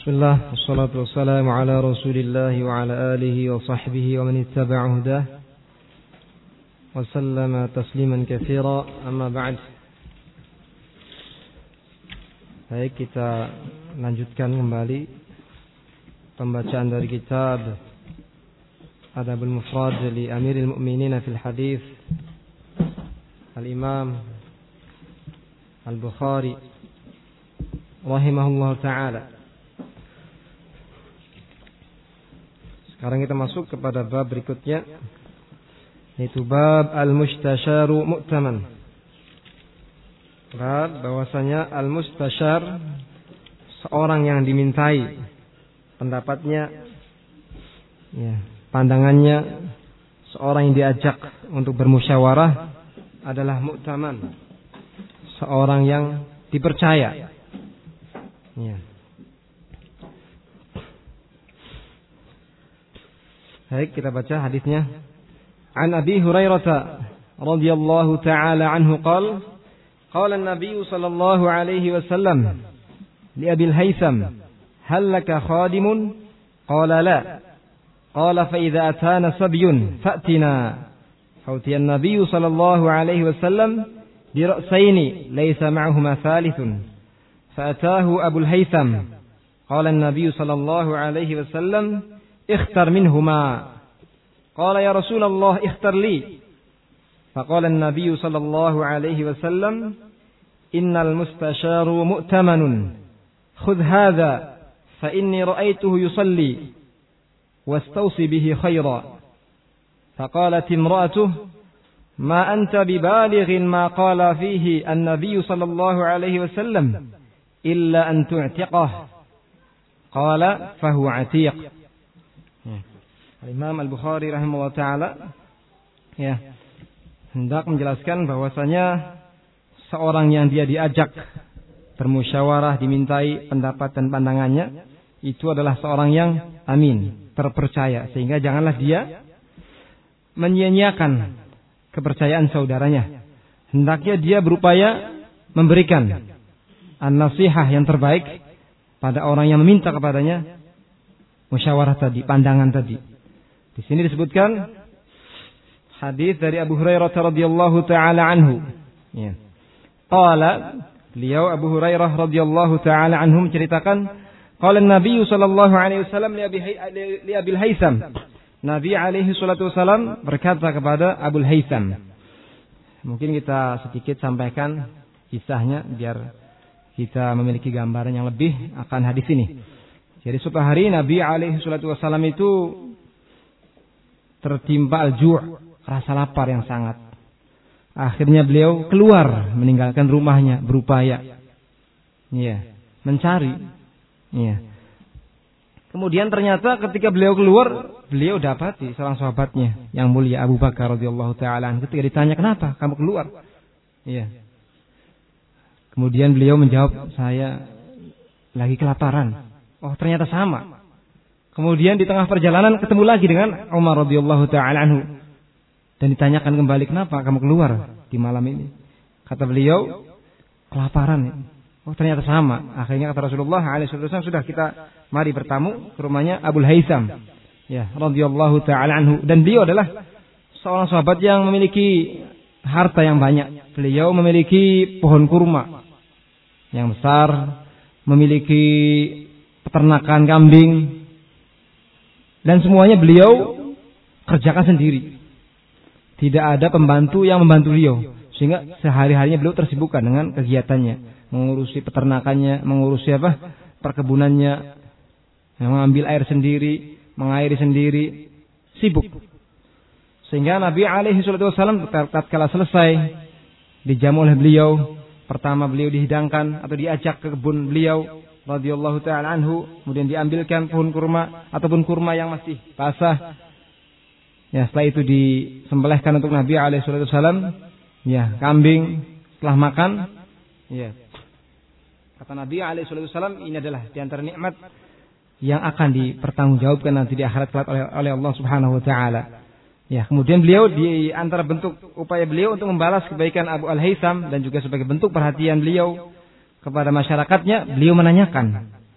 Bismillah, wassalatu wassalamu ala rasulillah wa ala alihi wa sahbihi wa man ittaba'a hudah wa sallama tasliman katsira, amma ba'd. Baik, kita lanjutkan kembali pembacaan dari kitab Adabul Mufrad li Amiril Mu'minin fil Hadits Al-Imam Al-Bukhari rahimahullah ta'ala. Sekarang kita masuk kepada bab berikutnya, yaitu bab al-mustasyaru mu'taman. Bab bahwasanya al-mustasyar, seorang yang dimintai pendapatnya, pandangannya, seorang yang diajak untuk bermusyawarah adalah mu'taman, seorang yang dipercaya. Baik, kita baca hadisnya. An Abi Hurairah radhiyallahu ta'ala anhu qala qala an-nabiy sallallahu alaihi wasallam li Abi al-Haytham hal laka khadimun qala la qala fa idza atana sabyun fa'tina fa'tiya an-nabiy sallallahu alaihi wasallam bi ra'sayn laysa ma'ahuma thalithun fa'atahu Abu al-Haytham qala an-nabiy sallallahu alaihi wasallam اختر منهما قال يا رسول الله اختر لي فقال النبي صلى الله عليه وسلم إن المستشار مؤتمن خذ هذا فإني رأيته يصلي واستوصي به خيرا فقالت امرأته ما أنت ببالغ ما قال فيه النبي صلى الله عليه وسلم إلا أن تعتقه قال فهو عتيق. Imam Al-Bukhari rahimahullah ta'ala hendak menjelaskan bahwasanya seorang yang dia diajak bermusyawarah, dimintai pendapat dan pandangannya, itu adalah seorang yang amin, terpercaya, sehingga janganlah dia menyia-nyiakan kepercayaan saudaranya. Hendaknya dia berupaya memberikan an-nasihah yang terbaik pada orang yang meminta kepadanya musyawarah tadi, pandangan tadi. Di sini disebutkan hadis dari Abu Hurairah radhiyallahu taala anhu. Qala, beliau Abu Hurairah radhiyallahu taala anhu menceritakan, qala an-nabiy sallallahu alaihi wasallam li Abil Haytham. Nabi alaihi salatu wasallam berkata kepada Abul Haytham. Mungkin kita sedikit sampaikan kisahnya biar kita memiliki gambaran yang lebih akan hadis ini. Jadi suatu hari Nabi alaihi salatu wasallam itu tertimpa al-ju', rasa lapar yang sangat. Akhirnya beliau keluar meninggalkan rumahnya, berupaya mencari. Kemudian ternyata ketika beliau keluar, beliau dapati seorang sahabatnya yang mulia Abu Bakar radhiyallahu taala. Ketika ditanya, "Kenapa kamu keluar?" Kemudian beliau menjawab, "Saya lagi kelaparan." Oh, ternyata sama. Kemudian di tengah perjalanan ketemu lagi dengan Umar radhiyallahu taala anhu dan ditanyakan kembali, "Kenapa kamu keluar di malam ini?" Kata beliau, "Kelaparan." Oh, ternyata sama. Akhirnya kata Rasulullah alaihi wasallam, "Sudah, kita mari bertamu ke rumahnya Abul Haytham." Radhiyallahu taala anhu, dan beliau adalah seorang sahabat yang memiliki harta yang banyak. Beliau memiliki pohon kurma yang besar, memiliki peternakan kambing, dan semuanya beliau kerjakan sendiri. Tidak ada pembantu yang membantu beliau. Sehingga sehari-harinya beliau tersibukkan dengan kegiatannya. Mengurusi peternakannya, mengurusi perkebunannya, mengambil air sendiri, mengairi sendiri. Sibuk. Sehingga Nabi alaihi wasallam tatkala selesai dijamu oleh beliau, pertama beliau dihidangkan atau diajak ke kebun beliau radhiyallahu ta'ala anhu, kemudian diambilkan pohon kurma ataupun kurma yang masih basah. Setelah itu disembelihkan untuk Nabi alaihi wasallam, kambing. Setelah makan, kata Nabi alaihi wasallam, ini adalah di antara nikmat yang akan dipertanggungjawabkan nanti di akhirat kelak oleh Allah Subhanahu wa taala. Kemudian beliau di antara bentuk upaya beliau untuk membalas kebaikan Abu Al-Haytham dan juga sebagai bentuk perhatian beliau kepada masyarakatnya, beliau menanyakan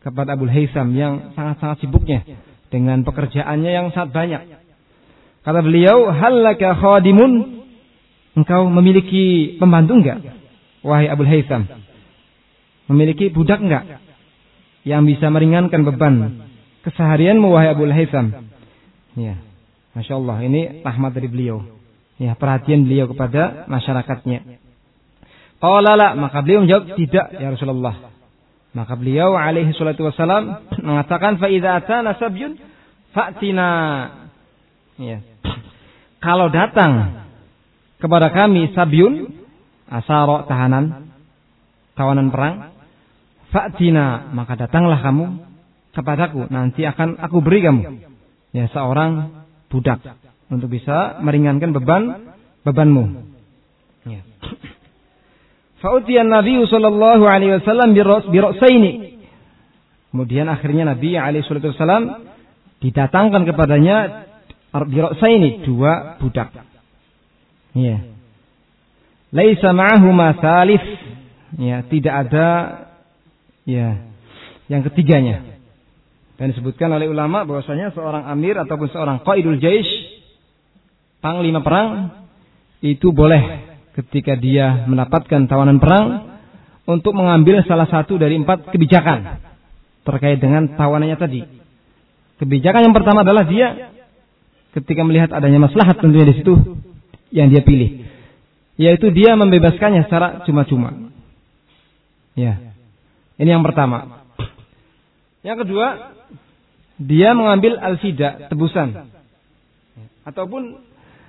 kepada Abul Haytham yang sangat-sangat sibuknya dengan pekerjaannya yang sangat banyak. Kata beliau, "Hallaka khadimun?" Engkau memiliki pembantu enggak, wahai Abul Haytham? Memiliki budak enggak yang bisa meringankan beban keseharianmu, wahai Abul Haytham? Ya, Masya Allah, ini rahmat dari beliau. Ya, perhatian beliau kepada masyarakatnya. Qala la, maka beliau menjawab, tidak ya Rasulullah. Maka beliau alaihi salatu wassalam mengatakan, fa idza atana sabyun fa'tina. Ya. Kalau datang kepada kami sabyun, asara, tawanan perang, fa'tina, maka datanglah kamu kepadaku, nanti akan aku beri kamu ya seorang budak untuk bisa meringankan bebanmu. Ya. Fa'utiyan Nabi sallallahu alaihi wasallam bira'saini. Kemudian akhirnya Nabi alaihi wasallam didatangkan kepadanya bira'saini, 2 budak. Ya. Laisa ma'ahuma tsalits. Ya, tidak ada ya yang ketiganya. Dan disebutkan oleh ulama bahwasanya seorang amir ataupun seorang qaidul jaish, panglima perang, itu boleh ketika dia mendapatkan tawanan perang untuk mengambil salah satu dari 4 kebijakan terkait dengan tawanannya tadi. Kebijakan yang pertama adalah dia ketika melihat adanya maslahat tentunya di situ yang dia pilih, yaitu dia membebaskannya secara cuma-cuma. Ya, ini yang pertama. Yang kedua, dia mengambil al-fida, tebusan, ataupun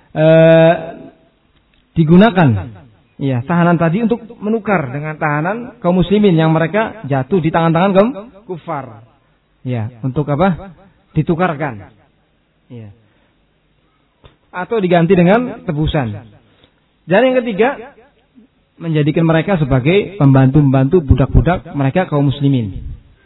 digunakan ya tahanan tadi untuk menukar dengan tahanan kaum muslimin yang mereka jatuh di tangan-tangan kaum kufar. Ya, untuk apa? Ditukarkan. Ya. Atau diganti dengan tebusan. Dan yang ketiga, menjadikan mereka sebagai pembantu-pembantu budak-budak mereka kaum muslimin.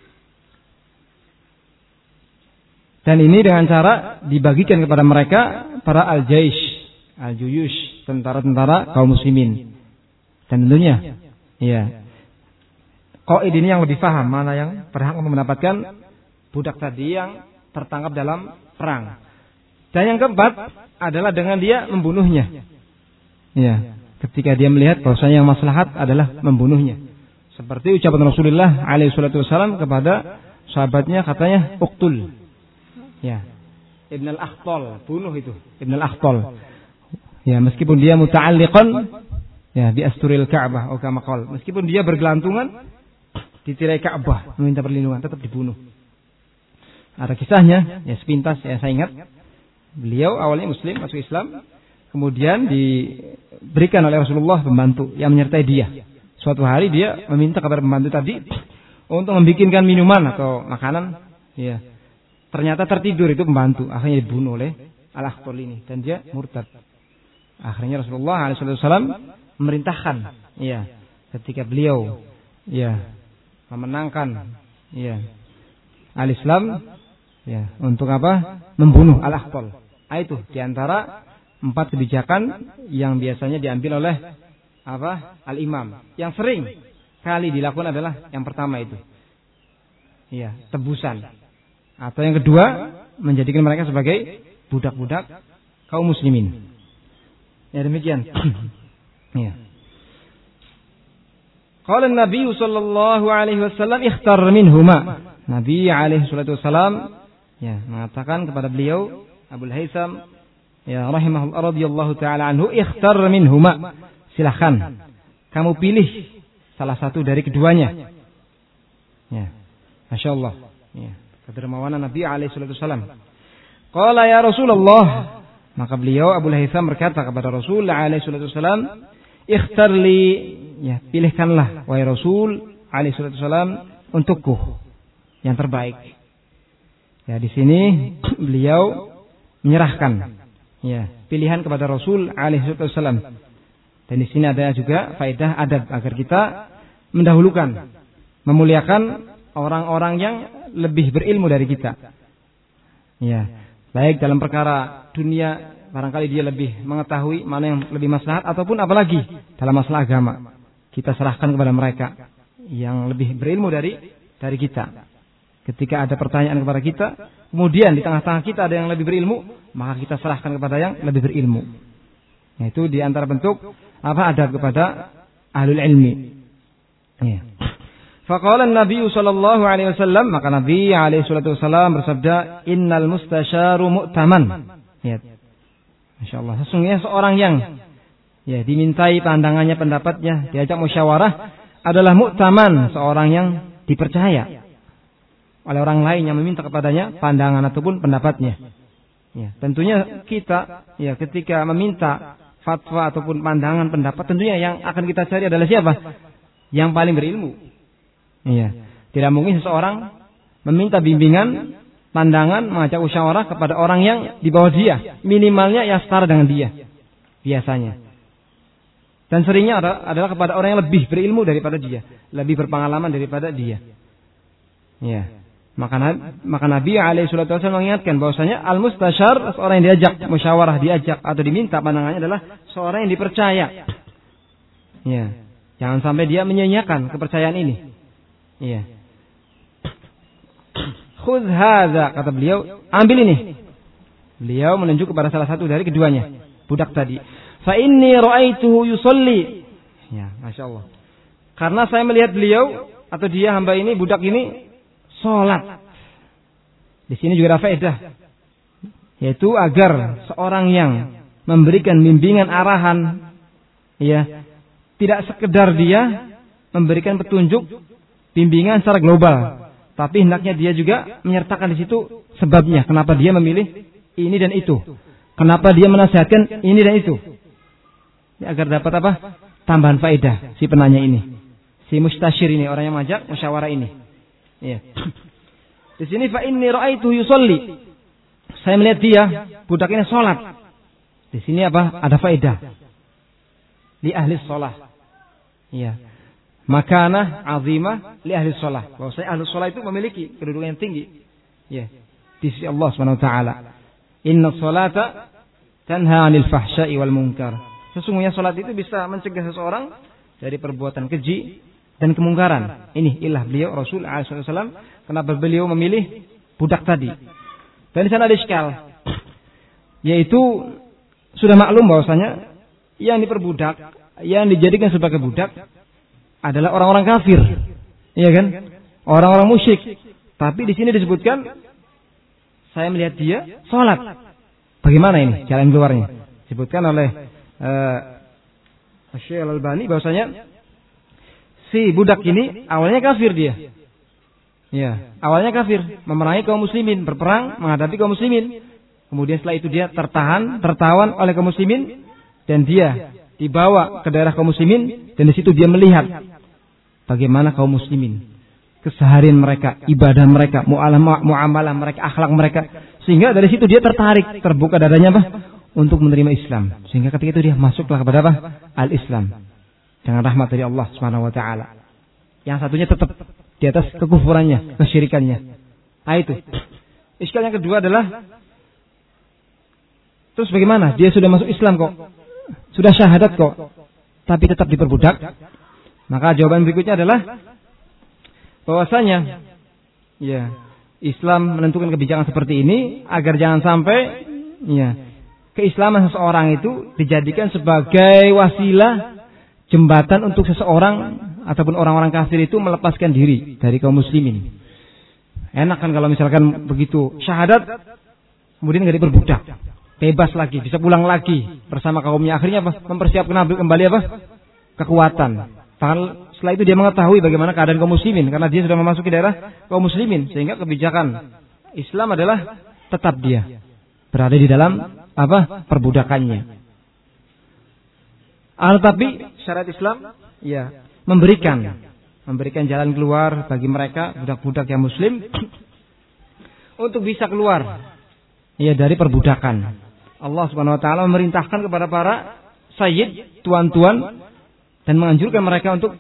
Dan ini dengan cara dibagikan kepada mereka para al-jaish, al-juyush, tentara-tentara kaum muslimin. Dan tentunya ya qaid ini yang lebih paham mana yang berhak untuk mendapatkan budak tadi yang tertangkap dalam perang. Dan yang keempat adalah dengan dia membunuhnya. Ya, ketika dia melihat bahwasanya yang maslahat adalah membunuhnya. Seperti ucapan Rasulullah alaihi salatu wasallam kepada sahabatnya, katanya uqtul. Ya, Ibn al-Akhtal, bunuh itu Ibn al-Akhtal. Ya, meskipun dia muta'alliqan ya bi asturil Ka'bah atau kama qala, meskipun dia bergelantungan di tirai Ka'bah meminta perlindungan, tetap dibunuh. Ada kisahnya, ya sepintas ya saya ingat. Beliau awalnya muslim, masuk Islam, kemudian diberikan oleh Rasulullah pembantu yang menyertai dia. Suatu hari dia meminta kepada pembantu tadi untuk membikinkan minuman atau makanan. Ya, ternyata tertidur itu pembantu. Akhirnya dibunuh oleh Al-Akhtal ini dan dia murtad. Akhirnya Rasulullah SAW memerintahkan, ya, ketika beliau, ya, memenangkan, ya, al-Islam, ya, untuk apa? Membunuh Al-Akhtal. Itu diantara 4 kebijakan yang biasanya diambil oleh apa? Al-Imam. Yang sering kali dilakukan adalah yang pertama itu, ya, tebusan. Atau yang kedua, menjadikan mereka sebagai budak-budak kaum muslimin. Ya, demikian. Ya. Qala Nabi sallallahu alaihi wasallam ikhtar minhuma. Nabi alaihi salatu wasallam ya mengatakan kepada beliau Abul Haytham ya rahimahullah radhiyallahu taala anhu, ikhtar minhuma. Silakan kamu pilih salah satu dari keduanya. Ya. Masyaallah. Ya. Kedermawanan Nabi alaihi salatu wasallam. Qala ya Rasulullah, maka beliau Abul Haytham berkata kepada Rasul alaihi salatu wasallam, ikhtar li, ya, pilihkanlah wahai Rasul alaihi salatu wasallam untukku yang terbaik. Ya, di sini beliau menyerahkan ya pilihan kepada Rasul alaihi salatu wasallam. Dan di sini ada juga faedah adab agar kita mendahulukan, memuliakan orang-orang yang lebih berilmu dari kita. Ya, baik dalam perkara dunia, barangkali dia lebih mengetahui mana yang lebih maslahat, ataupun apalagi dalam masalah agama, kita serahkan kepada mereka yang lebih berilmu dari kita. Ketika ada pertanyaan kepada kita, kemudian di tengah-tengah kita ada yang lebih berilmu, maka kita serahkan kepada yang lebih berilmu. Itu di antara bentuk adab kepada ahlul ilmi. Ya. Faqala an-nabiy sallallahu alaihi wasallam, maka Nabi alaihi salatu wasallam bersabda, "Innal mustasyaru mu'taman." Ya. Masyaallah, sesungguhnya seorang yang dimintai pandangannya, pendapatnya, diajak musyawarah adalah mu'taman, seorang yang dipercaya oleh orang lain yang meminta kepadanya pandangan ataupun pendapatnya. Ya, tentunya kita ketika meminta fatwa ataupun pandangan pendapat, tentunya yang akan kita cari adalah siapa? Yang paling berilmu. Iya. Tidak mungkin seseorang meminta bimbingan, pandangan, mengajak musyawarah kepada orang yang di bawah dia. Minimalnya ya setara dengan dia. Biasanya. Dan seringnya adalah kepada orang yang lebih berilmu daripada dia. Lebih berpengalaman daripada dia. Ya. Maka Nabi alaihi salatu wasallam mengingatkan bahwasanya al-mustasyar, seorang yang diajak musyawarah, diajak atau diminta pandangannya adalah seorang yang dipercaya. Ya. Jangan sampai dia menyia-nyiakan kepercayaan ini. Ya. Khudh hadza, kata beliau, ambil ini. Beliau menunjuk kepada salah satu dari keduanya, budak tadi. Fa inni ra'aituhu yusalli. Ya, masyaallah. Karena saya melihat beliau atau dia, hamba ini, budak ini sholat. Di sini juga ada faedah, yaitu agar seorang yang memberikan bimbingan arahan, tidak sekedar dia memberikan petunjuk bimbingan secara global, tapi hendaknya dia juga menyertakan di situ sebabnya, kenapa dia memilih ini dan itu, kenapa dia menasihatkan ini dan itu, agar dapat tambahan faedah si penanya ini, si mustasyir ini, orang yang mengajak musyawarah ini. Ya. Di sini fa inni ra'aituhu yusalli. Saya melihat dia, budak ini salat. Di sini ada faedah. Li ahli shalah. Iya. Makanah azimah li ahli shalah. Bahwa saya ahli shalah itu memiliki kedudukan yang tinggi. Ya. Di sisi Allah Subhanahu wa taala. Inna sholata tanha 'anil fahsya'i wal munkar. Sesungguhnya salat itu bisa mencegah seseorang dari perbuatan keji dan kemungkaran. Ini ilah beliau Rasul SAW. Kenapa beliau memilih budak tadi? Dan di sana ada iskal, yaitu sudah maklum bahwasanya yang diperbudak, yang dijadikan sebagai budak adalah orang-orang kafir, iya kan? Orang-orang musyrik. Tapi di sini disebutkan, saya melihat dia sholat. Bagaimana ini jalan keluarnya? Disebutkan oleh Syekh Al-Albani bahwasanya si budak ini awalnya kafir dia. Ya, awalnya kafir, memerangi kaum muslimin, berperang menghadapi kaum muslimin. Kemudian setelah itu dia tertawan oleh kaum muslimin dan dia dibawa ke daerah kaum muslimin dan di situ dia melihat bagaimana kaum muslimin, keseharian mereka, ibadah mereka, muamalah mereka, akhlak mereka, sehingga dari situ dia tertarik, terbuka dadanya untuk menerima Islam. Sehingga ketika itu dia masuklah kepada al-Islam. Dengan rahmat dari Allah Subhanahu wa taala. Yang satunya tetap di atas kekufurannya, kesyirikannya. Nah itu. Iskal yang kedua adalah, terus bagaimana? Dia sudah masuk Islam kok. Sudah syahadat kok. Tapi tetap diperbudak. Maka jawaban berikutnya adalah bahwasanya Islam menentukan kebijakan seperti ini agar jangan sampai keislaman seseorang itu dijadikan sebagai wasilah, jembatan untuk seseorang ataupun orang-orang kafir itu melepaskan diri dari kaum muslimin. Enak kan kalau misalkan begitu syahadat, kemudian nggak diperbudak, bebas lagi, bisa pulang lagi bersama kaumnya. Akhirnya mempersiapkan kembali kekuatan. Setelah itu dia mengetahui bagaimana keadaan kaum muslimin, karena dia sudah memasuki daerah kaum muslimin, sehingga kebijakan Islam adalah tetap dia berada di dalam perbudakannya. Tetapi syariat Islam memberikan jalan keluar bagi mereka budak-budak yang muslim untuk bisa keluar dari perbudakan. Allah Subhanahu wa taala memerintahkan kepada para sayyid, tuan-tuan, dan menganjurkan mereka untuk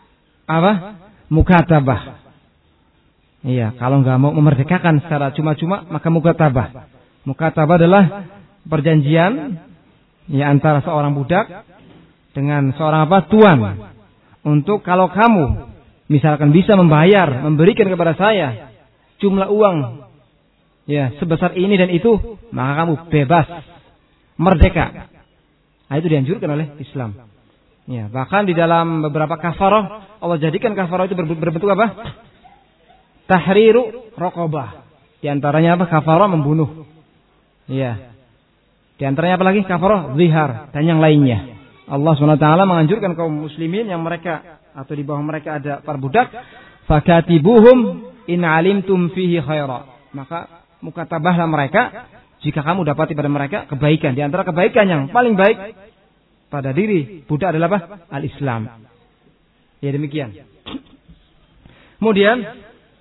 mukatabah. Kalau nggak mau memerdekakan secara cuma-cuma, maka mukatabah. Mukatabah adalah perjanjian antara seorang budak dengan seorang tuan, untuk kalau kamu misalkan bisa memberikan kepada saya jumlah uang ya sebesar ini dan itu, maka kamu bebas, merdeka. Nah, itu dianjurkan oleh Islam. Ya, bahkan di dalam beberapa kafarah Allah jadikan kafarah itu berbentuk apa? Tahriru raqabah. Di antaranya apa? Kafarah membunuh. Ya. Di antaranya apa lagi? Kafarah zihar dan yang lainnya. Allah SWT menganjurkan kaum muslimin yang mereka atau di bawah mereka ada para budak, fakatibuhum in alimtum fihi khaira. Maka mukatabahlah mereka jika kamu dapati pada mereka kebaikan. Di antara kebaikan yang paling baik pada diri budak adalah apa? Al-Islam. Ya demikian. Kemudian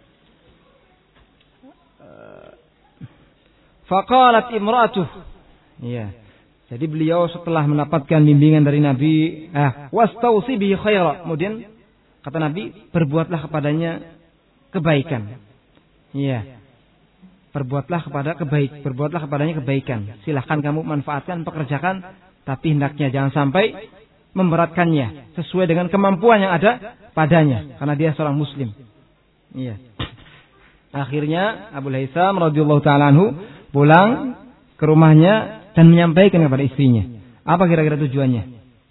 faqalat imra'atuh. Ya. Jadi beliau setelah mendapatkan bimbingan dari Nabi, wastausi bihi khaira. Kemudian kata Nabi, berbuatlah kepadanya kebaikan. Iya. Berbuatlah kepadanya kebaikan. Silahkan kamu manfaatkan, pekerjakan, tapi hendaknya jangan sampai memberatkannya sesuai dengan kemampuan yang ada padanya, karena dia seorang muslim. Iya. Akhirnya Abu Haitham radhiyallahu taala anhu pulang ke rumahnya dan menyampaikan kepada istrinya. Apa kira-kira tujuannya?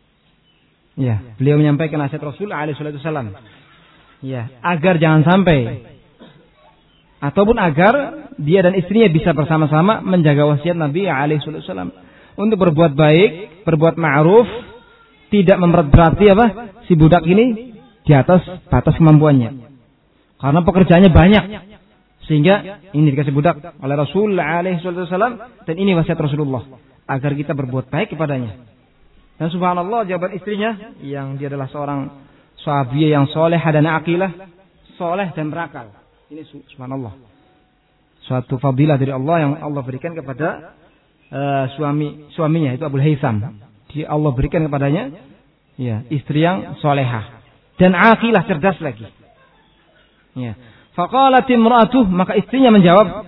Ya, beliau menyampaikan nasihat Rasul alaihi wasallam. Ya, agar jangan sampai ataupun agar dia dan istrinya bisa bersama-sama menjaga wasiat Nabi alaihi wasallam untuk berbuat baik, berbuat ma'ruf, tidak memberat-berati apa si budak ini di atas batas kemampuannya. Karena pekerjaannya banyak. Sehingga ini dikasih budak oleh Rasul alaihi wasallam dan ini wasiat Rasulullah agar kita berbuat baik kepadanya. Dan subhanallah jawaban istrinya yang dia adalah seorang sahabiyah yang soleh dan aqilah, soleh dan berakal. Ini subhanallah. Suatu fadilah dari Allah yang Allah berikan kepada suaminya itu Abu Haitham. Dia Allah berikan kepadanya ya, istri yang solehah dan aqilah, cerdas lagi. Ya. Faqalat imra'atuh, maka istrinya menjawab.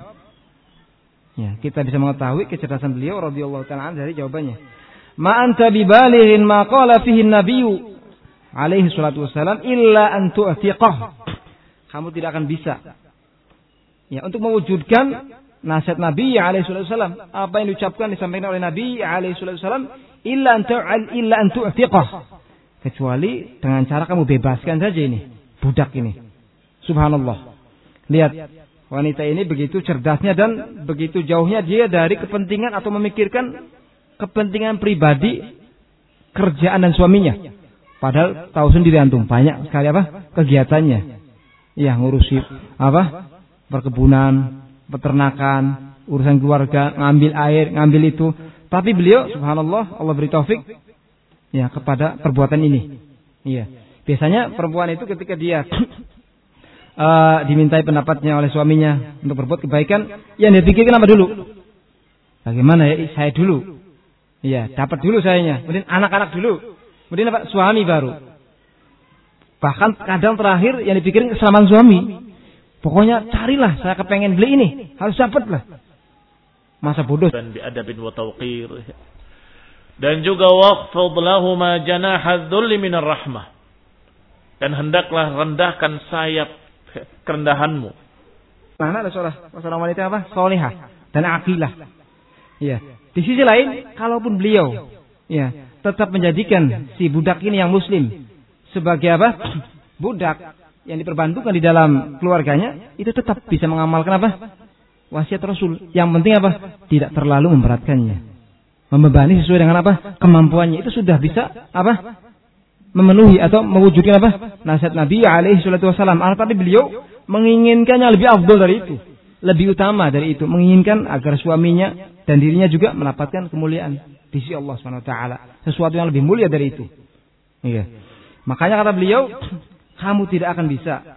Ya, kita bisa mengetahui kecerdasan beliau radhiyallahu ta'ala dari jawabannya. Ma anta bibalighin ma qala fihi an-nabiyyu alaihi salatu wassalam illa an tu'tiqah. Kamu tidak akan bisa ya untuk mewujudkan nasihat Nabi alaihi salatu wassalam, apa yang diucapkan disampaikan oleh Nabi alaihi salatu wassalam, illa an tu'tiqah, kecuali dengan cara kamu bebaskan saja ini budak ini. Subhanallah. Lihat, wanita ini begitu cerdasnya dan begitu jauhnya dia dari kepentingan atau memikirkan kepentingan pribadi, kerjaan dan suaminya. Padahal tahu sendiri antum, banyak sekali apa kegiatannya. Ya, ngurusi apa? Perkebunan, peternakan, urusan keluarga, ngambil air, ngambil itu. Tapi beliau, subhanallah, Allah beri taufik ya kepada perbuatan ini. Iya. Biasanya perempuan itu ketika dia dimintai pendapatnya oleh suaminya untuk berbuat kebaikan, yang dia pikirkan apa dulu? Bagaimana ya saya dulu? Iya, dapat dulu sayanya. Kemudian anak-anak dulu. Kemudian apa? Suami baru. Bahkan kadang terakhir yang dipikirin keselamatan suami. Pokoknya carilah, saya kepengen beli ini, harus dapatlah. Masa bodoh. Dan biadabin wa tawqir. Dan juga waqfid lahuma janaha dzulli minar rahmah. Dan hendaklah rendahkan sayap kerendahanmu. Mana ada seorang wanita apa? Solehah dan aqilah. Ya. Di sisi lain, kalaupun beliau ya tetap menjadikan si budak ini yang muslim sebagai apa? Budak yang diperbantukan di dalam keluarganya, itu tetap bisa mengamalkan apa? Wasiat Rasul. Yang penting apa? Tidak terlalu memberatkannya. Membebani sesuai dengan apa? Kemampuannya. Itu sudah bisa apa? Memenuhi atau mewujudkan apa? Nasihat Nabi alaihi salatu wasallam. Tapi beliau menginginkan yang lebih afdal dari itu, lebih utama dari itu, menginginkan agar suaminya dan dirinya juga mendapatkan kemuliaan di sisi Allah Subhanahu wa taala, sesuatu yang lebih mulia dari itu. Iya. Makanya kata beliau, kamu tidak akan bisa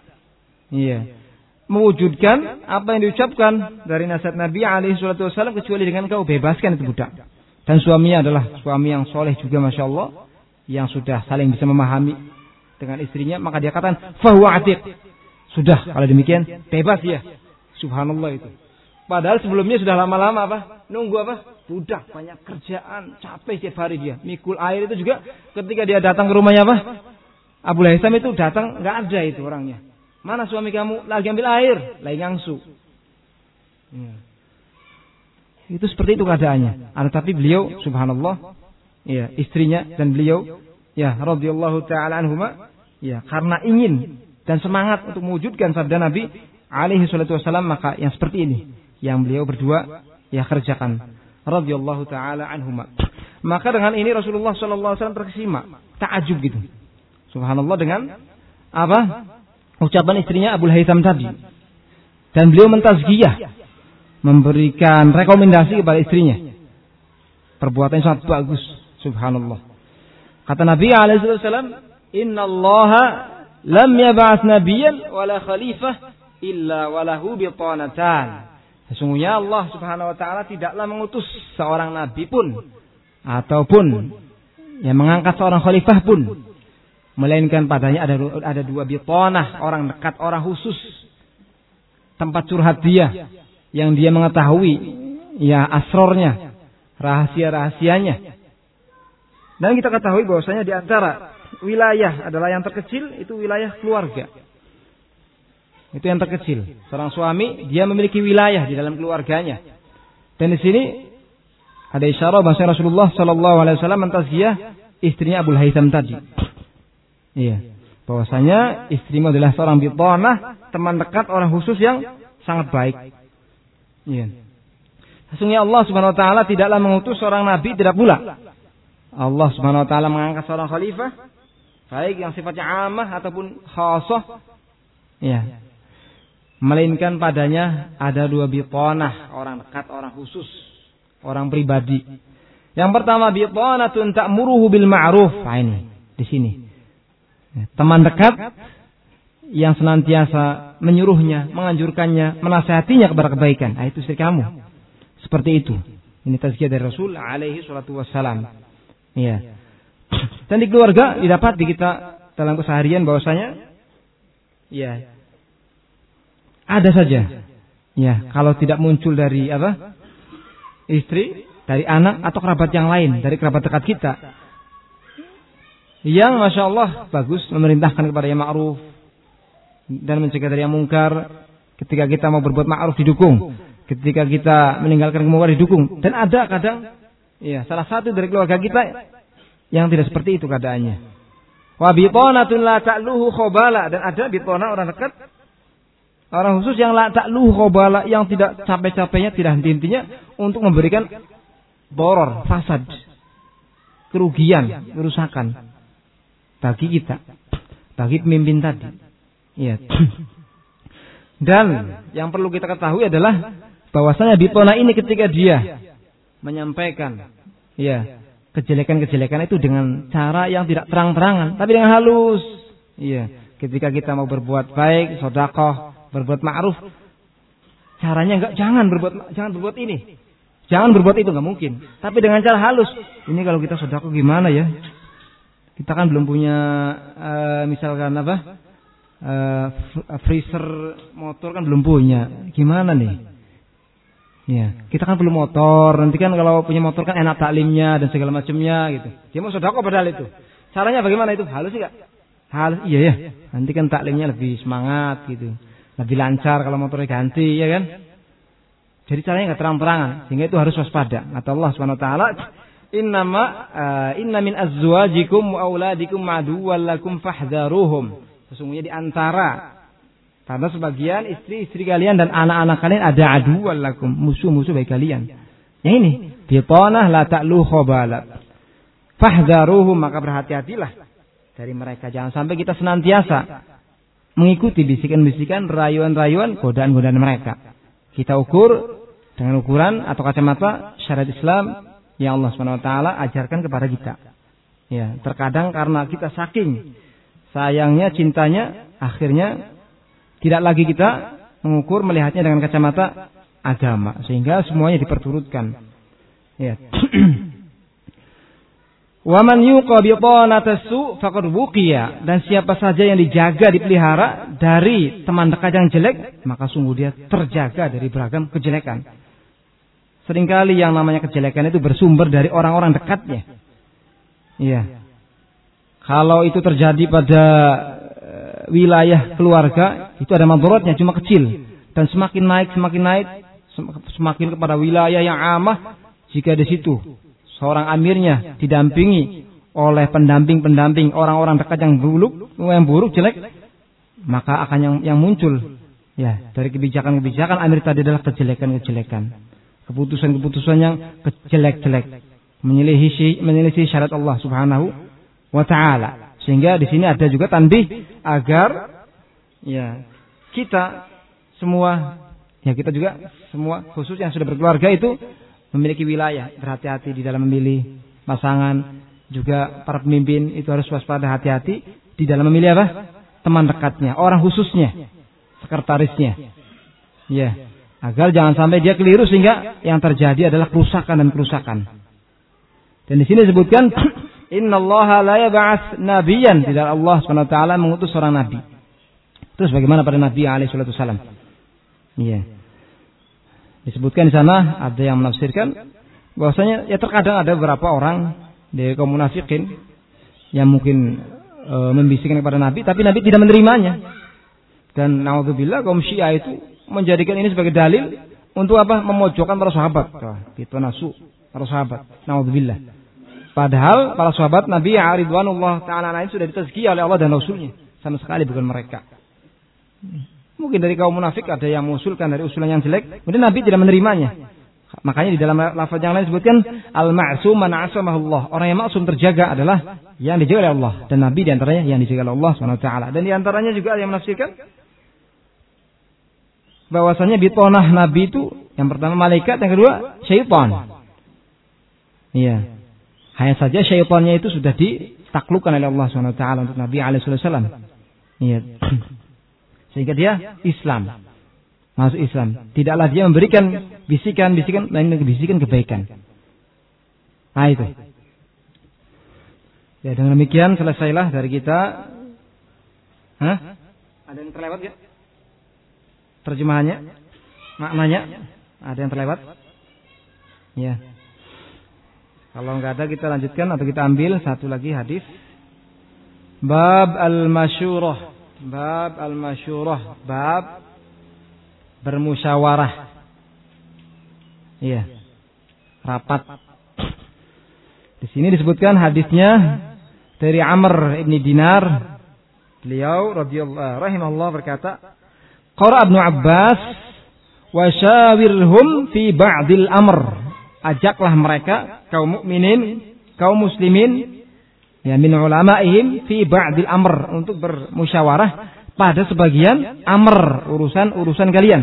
mewujudkan apa yang diucapkan dari nasihat Nabi alaihi salatu wasallam kecuali dengan kau bebaskan itu budak. Dan suaminya adalah suami yang soleh juga, masya Allah, yang sudah saling bisa memahami dengan istrinya, maka dia katakan fahuwa atiq. Sudah, kalau demikian bebas ya. Subhanallah itu. Padahal sebelumnya sudah lama-lama apa? Nunggu apa? Budak, banyak kerjaan, capek setiap hari dia. Mikul air itu juga ketika dia datang ke rumahnya apa? Abu Haitham itu datang, enggak ada itu orangnya. Mana suami kamu? Lagi ambil air, lagi ngangsu. Ya. Itu seperti itu keadaannya. Tetapi beliau, subhanallah, ya, istrinya dan beliau, ya, radhiyallahu taala anhuma, ya, karena ingin dan semangat untuk mewujudkan sabda Nabi alaihi salatu wasallam, maka yang seperti ini yang beliau berdua ya kerjakan, radhiyallahu taala anhuma. Maka dengan ini Rasulullah sallallahu alaihi wasallam terkesima, takjub gitu. Subhanallah dengan apa? Ucapan istrinya Abu Haytham tadi. Dan beliau mentazkiyah, memberikan rekomendasi kepada istrinya. Perbuatan yang sangat bagus, subhanallah. Kata Nabi alaihi wasallam, "Innallaha lam yab'ats nabiyyan wala khalifah illa walahu bitanatan." Sesungguhnya Allah Subhanahu wa taala tidaklah mengutus seorang nabi pun ataupun yang mengangkat seorang khalifah pun, melainkan padanya ada dua bitanah, orang dekat, orang khusus, tempat curhat dia, yang dia mengetahui ya asrornya, rahasia-rahasianya. Dan kita ketahui bahwasanya di antara wilayah adalah yang terkecil itu wilayah keluarga. Itu yang terkecil. Seorang suami dia memiliki wilayah di dalam keluarganya. Dan di sini ada isyarat bahwa Rasulullah sallallahu alaihi wasallam mentazkiyah istrinya Abu Haytham tadi. Iya, bahwasanya istrimu adalah seorang bitanah, teman dekat, orang khusus yang sangat baik. Iya. Sesungguhnya Allah Subhanahu wa taala tidaklah mengutus seorang nabi, tidak pula Allah Subhanahu wa taala mengangkat seorang khalifah, baik yang sifatnya ammah ataupun khassah. Iya. Melainkan padanya ada dua bitanah, orang dekat, orang khusus, orang pribadi. Yang pertama bitanatun ta'muruhu bil ma'ruf. Nah, ini di sini. Teman dekat yang senantiasa menyuruhnya, menganjurkannya, menasihatinya kepada kebaikan. Nah, itu istri kamu. Seperti itu. Ini tazkiyah dari Rasul alaihi salatu wassalam. Iya. Dan di keluarga didapati kita dalam keseharian bahwasanya ya ada saja. Ya, kalau tidak muncul dari apa? Istri, dari anak atau kerabat yang lain, dari kerabat dekat kita, yang masya Allah bagus memerintahkan kepada yang ma'ruf dan mencegah dari yang mungkar. Ketika kita mau berbuat ma'ruf didukung, ketika kita meninggalkan kemungkaran didukung. Dan ada kadang ya salah satu dari keluarga kita yang tidak seperti itu keadaannya. Wa bitanatun la ta'luhu khabala, dan ada bitana orang dekat, orang khusus yang la ta'luhu khabala, yang tidak capek-capeknya, tidak henti-hentinya untuk memberikan doror, fasad, kerugian, kerusakan bagi kita, bagi pemimpin tadi. Ya. Dan yang perlu kita ketahui adalah bahwasanya bitona ini ketika dia menyampaikan ya kejelekan-kejelekan itu dengan cara yang tidak terang-terangan, tapi dengan halus. Iya, ketika kita mau berbuat baik, sedekah, berbuat ma'ruf, caranya jangan berbuat ini. Jangan berbuat itu, enggak mungkin. Tapi dengan cara halus. Ini kalau kita sedekah gimana ya? Kita kan belum punya misalkan apa? Freezer motor kan belum punya. Gimana nih? Ya, kita kan belum motor. Nanti kan kalau punya motor kan enak taklimnya dan segala macamnya gitu. Dia mau sedekah padahal itu. Caranya bagaimana itu? Halus enggak? Halus, iya ya. Nanti kan taklimnya lebih semangat gitu. Lebih lancar kalau motornya ganti, ya kan? Jadi caranya enggak terang-terangan, sehingga itu harus waspada. Kata Allah Subhanahu wa taala, inna min azwajikum wa auladikum aduwwan lakum fahdharuhum. Sesungguhnya di antara karena sebagian istri-istri kalian dan anak-anak kalian ada aduwwan lakum, musuh-musuh bagi kalian. Yang ini, bitanah la ta'lu khabala. Fahdharuhum, maka berhati-hatilah dari mereka. Jangan sampai kita senantiasa mengikuti bisikan-bisikan, rayuan-rayuan, godaan-godaan mereka. Kita ukur dengan ukuran atau kacamata syariat Islam yang Allah SWT ajarkan kepada kita. Ya, terkadang karena kita saking sayangnya, cintanya, akhirnya tidak lagi kita mengukur, melihatnya dengan kacamata agama, sehingga semuanya diperturutkan. Ya. Wa man yuqa bitanatasu faqad wuqiya, dan siapa saja yang dijaga, dipelihara dari teman dekat yang jelek, maka sungguh dia terjaga dari beragam kejelekan. Seringkali yang namanya kejelekan itu bersumber dari orang-orang dekatnya. Iya. Kalau itu terjadi pada wilayah keluarga, itu ada madharatnya, cuma kecil, dan semakin naik semakin kepada wilayah yang amah, jika di situ seorang amirnya didampingi oleh pendamping-pendamping orang-orang dekat yang buruk, jelek, maka akan yang muncul ya dari kebijakan-kebijakan amir tadi adalah kejelekan-kejelekan, keputusan-keputusan yang jelek-jelek, menyelisih syariat Allah Subhanahu wa taala. Sehingga di sini ada juga tanbih agar ya kita semua khusus yang sudah berkeluarga itu memiliki wilayah, berhati-hati di dalam memilih pasangan. Juga para pemimpin itu harus waspada, hati-hati di dalam memilih apa? Teman dekatnya, orang khususnya, sekretarisnya. Ya, agar jangan sampai dia keliru sehingga yang terjadi adalah kerusakan dan kerusakan. Dan di sini disebutkan innallaha la yab'ats nabiyyan, tidak Allah Subhanahu wa taala mengutus seorang nabi. Terus bagaimana pada Nabi alaihi salatu wasallam? Iya. Disebutkan di sana ada yang menafsirkan bahwasanya ya terkadang ada beberapa orang dari kaum munafikin yang mungkin membisikkan kepada Nabi, tapi Nabi tidak menerimanya. Dan naudzubillah kaum Syiah itu menjadikan ini sebagai dalil untuk apa? Memojokkan para sahabat. Gitu nasu para sahabat. Naudzubillah. Padahal para sahabat Nabi ridwanullah taala alaihim sudah ditazkiyah oleh Allah dan Rasulnya. Sama sekali bukan mereka. Mungkin dari kaum munafik ada yang mengusulkan dari usulan yang jelek, kemudian Nabi tidak menerimanya. Makanya di dalam lafaz yang lain disebutkan al-ma'sum man 'asamahullah. Orang yang maksum terjaga adalah yang dijaga oleh Allah, dan Nabi di antaranya yang dijaga oleh Allah Subhanahu wa taala. Dan di antaranya juga yang menafsirkan bahwasanya bitonah Nabi itu yang pertama malaikat, yang kedua syaitan. Iya. Hanya saja syaitannya itu sudah ditaklukkan oleh Allah Subhanahu wa taala untuk Nabi alaihi wasallam. Iya. Sehingga dia Islam. Masuk Islam. Tidaklah dia memberikan bisikan, melainkan bisikan kebaikan. Nah itu. Ya, dengan demikian selesailah dari kita. Ada yang terlewat ya? Terjemahannya? Maknanya? Ada yang terlewat? Ya. Kalau enggak ada kita lanjutkan atau kita ambil satu lagi hadis. Bab al-masyurah. Bab bermusyawarah. Iya. Rapat. Di sini disebutkan hadisnya dari Amr ibn Dinar. Beliau radhiyallahu rahimahullah berkata, "Qara Ibnu Abbas wa syawirhum fi ba'dil amr." Ajaklah mereka kaum mukminin, kaum muslimin ya min ulamaihim fi ba'dil amr, untuk bermusyawarah pada sebagian amr, urusan kalian.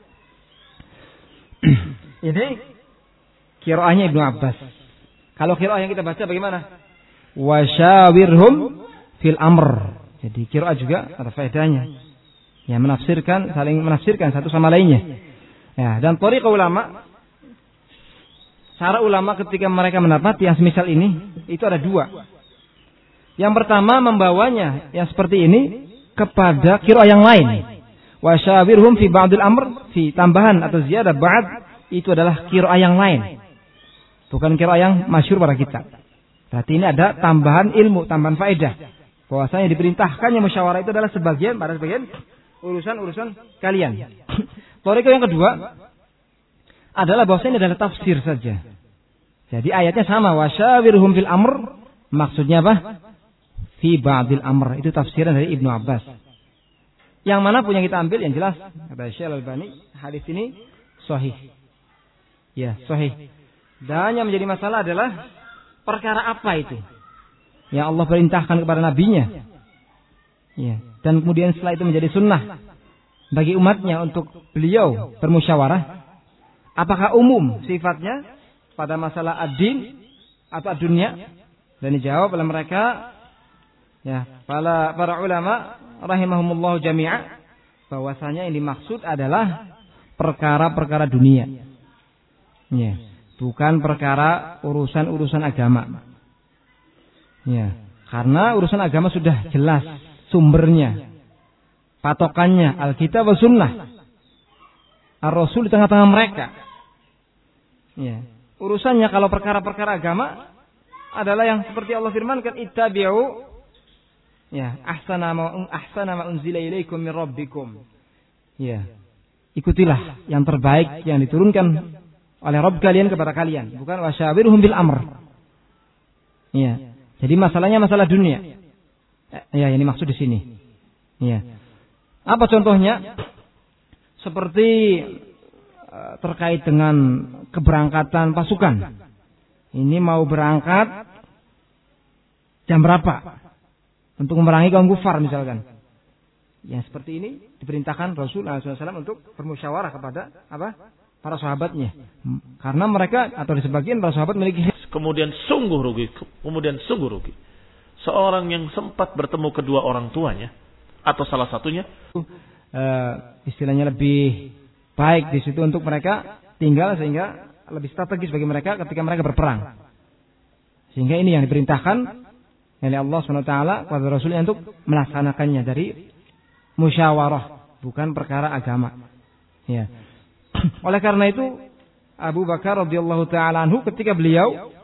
Ini qiraahnya Ibnu Abbas. Kalau qiraah yang kita baca bagaimana? Wasyawirhum fil amr. Jadi qiraah juga ada faedahnya. Ya, saling menafsirkan satu sama lainnya. Ya, dan thariqah ulama, cara ulama ketika mereka mendapati yang semisal ini itu ada dua. Yang pertama membawanya yang seperti ini kepada qiraah yang lain. Wasyawirhum fi ba'dil amr, fi tambahan atau ziyadah ba'd, itu adalah qiraah yang lain. Bukan qiraah yang masyhur pada kita. Berarti ini ada tambahan ilmu, tambahan faedah. Bahwasanya diperintahkannya musyawarah itu adalah sebagian urusan kalian. Thariqah yang kedua adalah bahwasanya ini adalah tafsir saja. Jadi ayatnya sama, wasyawirhum fil amr, maksudnya apa? Fi ba'dil amr, itu tafsiran dari Ibnu Abbas. Yang mana punya kita ambil yang jelas kata Syekh Al-Albani, hadis ini sahih. Ya, sahih. Dan yang menjadi masalah adalah perkara apa itu yang Allah perintahkan kepada nabinya. Ya, dan kemudian setelah itu menjadi sunnah bagi umatnya untuk beliau bermusyawarah. Apakah umum sifatnya pada masalah ad-din atau ad-dunya? Dan dijawab oleh mereka, ya, para ulama rahimahumullah jami'a, bahwasanya yang dimaksud adalah perkara-perkara dunia. Ya, bukan perkara urusan agama. Ya, karena urusan agama sudah jelas sumbernya, patokannya Alkitab wa Sunnah, Ar-Rasul di tengah-tengah mereka. Ya, urusannya kalau perkara-perkara agama adalah yang seperti Allah firmankan, ittabi'u ya ahsana ma unzila ilaikum min rabbikum. Ya. ikutilah yang terbaik yang diturunkan oleh Rabb kalian kepada kalian, bukan wasyawirhum bil amr. Ya. Jadi masalahnya masalah dunia. Ya, ini maksud di sini. Ya. Apa contohnya? Seperti terkait dengan keberangkatan pasukan. Ini mau berangkat jam berapa? Untuk memerangi kaum kufar misalkan. Ya seperti ini diperintahkan Rasulullah SAW untuk bermusyawarah kepada para sahabatnya. Karena mereka atau di sebagian para sahabat memiliki kemudian sungguh rugi. Seorang yang sempat bertemu kedua orang tuanya atau salah satunya istilahnya lebih baik di situ untuk mereka tinggal sehingga lebih strategis bagi mereka ketika mereka berperang. Sehingga ini yang diperintahkan oleh Allah SWT kepada Rasulnya untuk melaksanakannya dari musyawarah, bukan perkara agama. Ya. Oleh karena itu Abu Bakar radhiyallahu taala anhu ketika beliau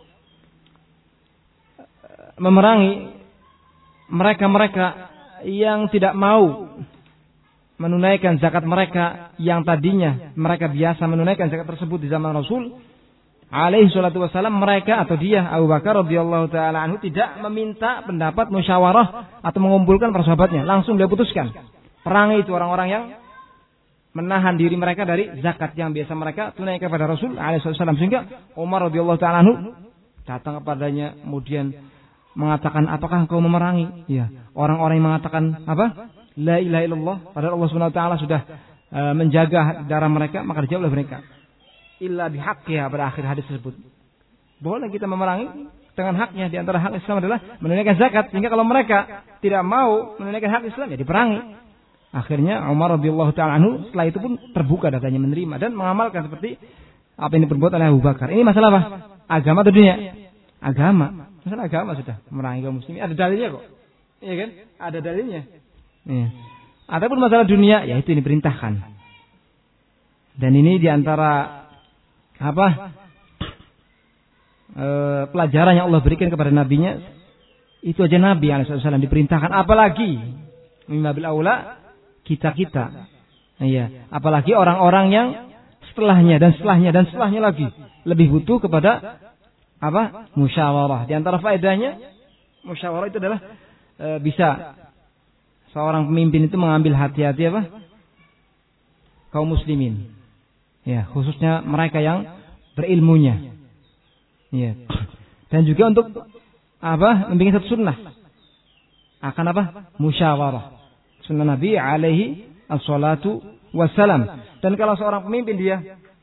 memerangi mereka-mereka yang tidak mau menunaikan zakat mereka yang tadinya mereka biasa menunaikan zakat tersebut di zaman Rasul alaihi salatu wasallam, mereka atau dia Abu Bakar radhiyallahu taala anhu tidak meminta pendapat musyawarah atau mengumpulkan para sahabatnya, langsung dia putuskan perangi itu orang-orang yang menahan diri mereka dari zakat yang biasa mereka tunaikan kepada Rasul alaihi wasallam. Sehingga Umar radhiyallahu taala anhu datang kepadanya kemudian mengatakan, apakah engkau memerangi? Ya, orang-orang yang mengatakan apa? La ilaha illallah, padahal Allah Subhanahu wa taala sudah menjaga darah mereka, maka dijawab oleh mereka. Illa bihaqqiha, pada akhir hadis tersebut. Boleh kita memerangi dengan haknya, di antara hak Islam adalah menunaikan zakat. Sehingga kalau mereka tidak mau menunaikan hak Islam, ya diperangi. Akhirnya Umar radhiyallahu taala anhu setelah itu pun terbuka dadanya menerima dan mengamalkan seperti apa yang diperbuat oleh Abu Bakar. Ini masalah apa? Agama atau dunia? Agama. Masalah agama sudah memerangi kaum muslimin. Ada dalilnya kok. Iya kan? Ada dalilnya. Ya. Adapun masalah dunia, ya itu diperintahkan. Dan ini diantara pelajaran yang Allah berikan kepada nabinya, itu aja Nabi SAW diperintahkan, apalagi mimbabil aula kita. Iya, apalagi orang-orang yang setelahnya dan setelahnya dan setelahnya lagi lebih butuh kepada musyawarah. Di antara faedahnya musyawarah itu adalah bisa seorang pemimpin itu mengambil hati-hati kaum muslimin. Ya, khususnya mereka yang berilmunya. Ya. Dan juga untuk membikin satu sunnah. Akan musyawarah. Sunnah Nabi alaihi assalatu wassalam. Dan kalau seorang pemimpin dia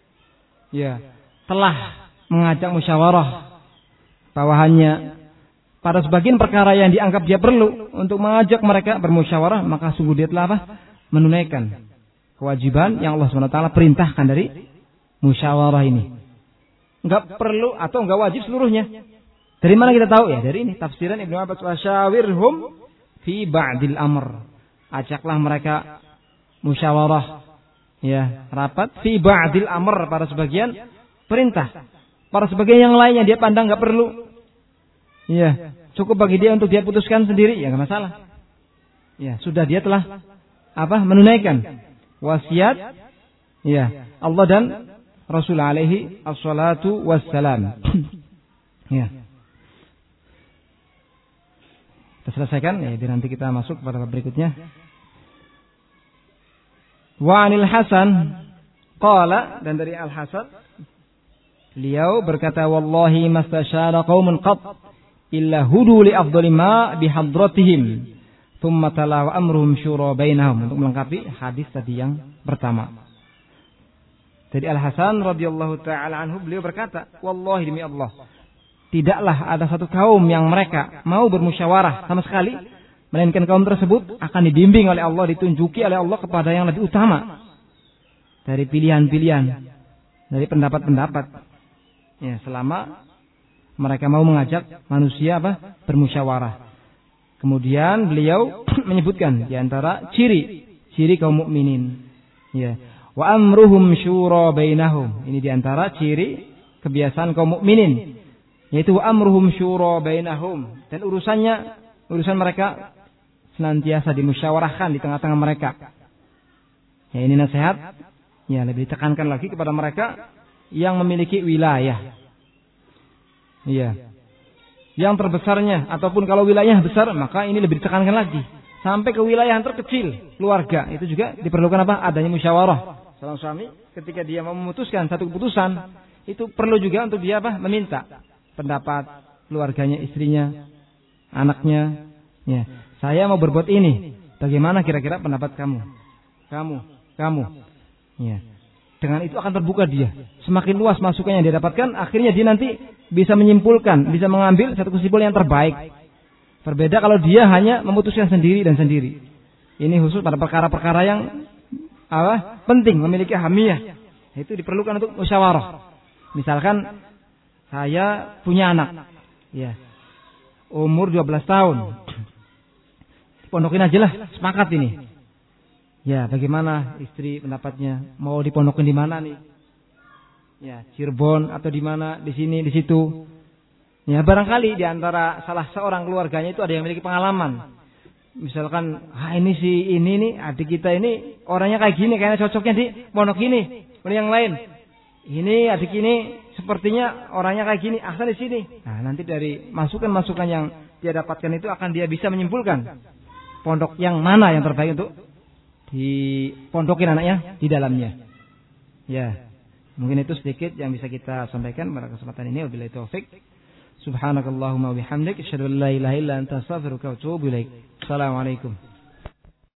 telah mengajak musyawarah bawahannya pada sebagian perkara yang dianggap dia perlu untuk mengajak mereka bermusyawarah, maka sungguh dia telah menunaikan kewajiban yang Allah SWT perintahkan dari musyawarah ini. Enggak perlu atau enggak wajib seluruhnya. Dari mana kita tahu? Ya dari ini tafsiran Ibnu Abbas, wasyawirhum fi ba'dil amr. Ajaklah mereka musyawarah, rapat fi ba'dil amr, pada sebagian perintah. Pada sebagian yang lainnya dia pandang enggak perlu. Ya, cukup bagi dia untuk dia putuskan sendiri, ya enggak masalah. Ya, sudah dia telah menunaikan wasiat Allah dan Rasul alaihi assalatu wassalam. Ya. Kita selesaikan, nanti kita masuk pada bab berikutnya. Wa 'anil Hasan qala, dan dari Al Hasan beliau berkata, wallahi mastasyara qaumun qat illa hudu li afdali ma bihadratihim thumma tala wa amruhum syura bainahum, untuk melengkapi hadis tadi yang pertama. Jadi Al Hasan radhiyallahu taala anhu beliau berkata, wallahi demi Allah, tidaklah ada satu kaum yang mereka mau bermusyawarah sama sekali, melainkan kaum tersebut akan dibimbing oleh Allah, ditunjuki oleh Allah kepada yang lebih utama dari pilihan-pilihan, dari pendapat-pendapat. Ya, selama mereka mau mengajak manusia bermusyawarah. Kemudian beliau menyebutkan di antara ciri kaum mukminin. Ya. Wa amruhum syura bainahum. Ini di antara ciri kebiasaan kaum mukminin, yaitu wa amruhum syura bainahum. Dan urusan mereka senantiasa dimusyawarahkan di tengah-tengah mereka. Ya, ini nasihat Ya, lebih ditekankan lagi kepada mereka yang memiliki wilayah. Iya. Yang terbesarnya ataupun kalau wilayah besar, maka ini lebih ditekankan lagi. Sampai ke wilayah yang terkecil, keluarga, itu juga diperlukan apa? Adanya musyawarah. Seorang suami ketika dia mau memutuskan satu keputusan, itu perlu juga untuk dia apa? Meminta pendapat keluarganya, istrinya, anaknya. Ya, saya mau berbuat ini. Bagaimana kira-kira pendapat kamu? Kamu. Ya. Dengan itu akan terbuka dia. Semakin luas masukan yang dia dapatkan, akhirnya dia nanti bisa menyimpulkan, bisa mengambil satu kesimpulan yang terbaik. Berbeda kalau dia hanya memutuskan sendiri dan sendiri. Ini khusus pada perkara-perkara yang penting, memiliki hamiyah. Itu diperlukan untuk musyawarah. Misalkan saya punya anak, ya, umur 12 tahun. Pondokin aja lah, sepakat ini. Ya, bagaimana istri pendapatnya? Mau dipondokin di mana nih? Ya, Cirebon atau di mana? Di sini, di situ. Ya, barangkali di antara salah seorang keluarganya itu ada yang memiliki pengalaman. Misalkan, ini nih adik kita ini orangnya kayak gini, kayaknya cocoknya di pondok ini. Yang lain, ini adik ini sepertinya orangnya kayak gini, asal di sini. Nah, nanti dari masukan-masukan yang dia dapatkan itu akan dia bisa menyimpulkan pondok yang mana yang terbaik untuk dipondokin anaknya di dalamnya. Ya, mungkin itu sedikit yang bisa kita sampaikan pada kesempatan ini. Wabillahi taufik. Subhanakallahumma wa bihamdik, asyhadu an la ilaha illa anta, astaghfiruka wa atubu ilaik. Assalamualaikum.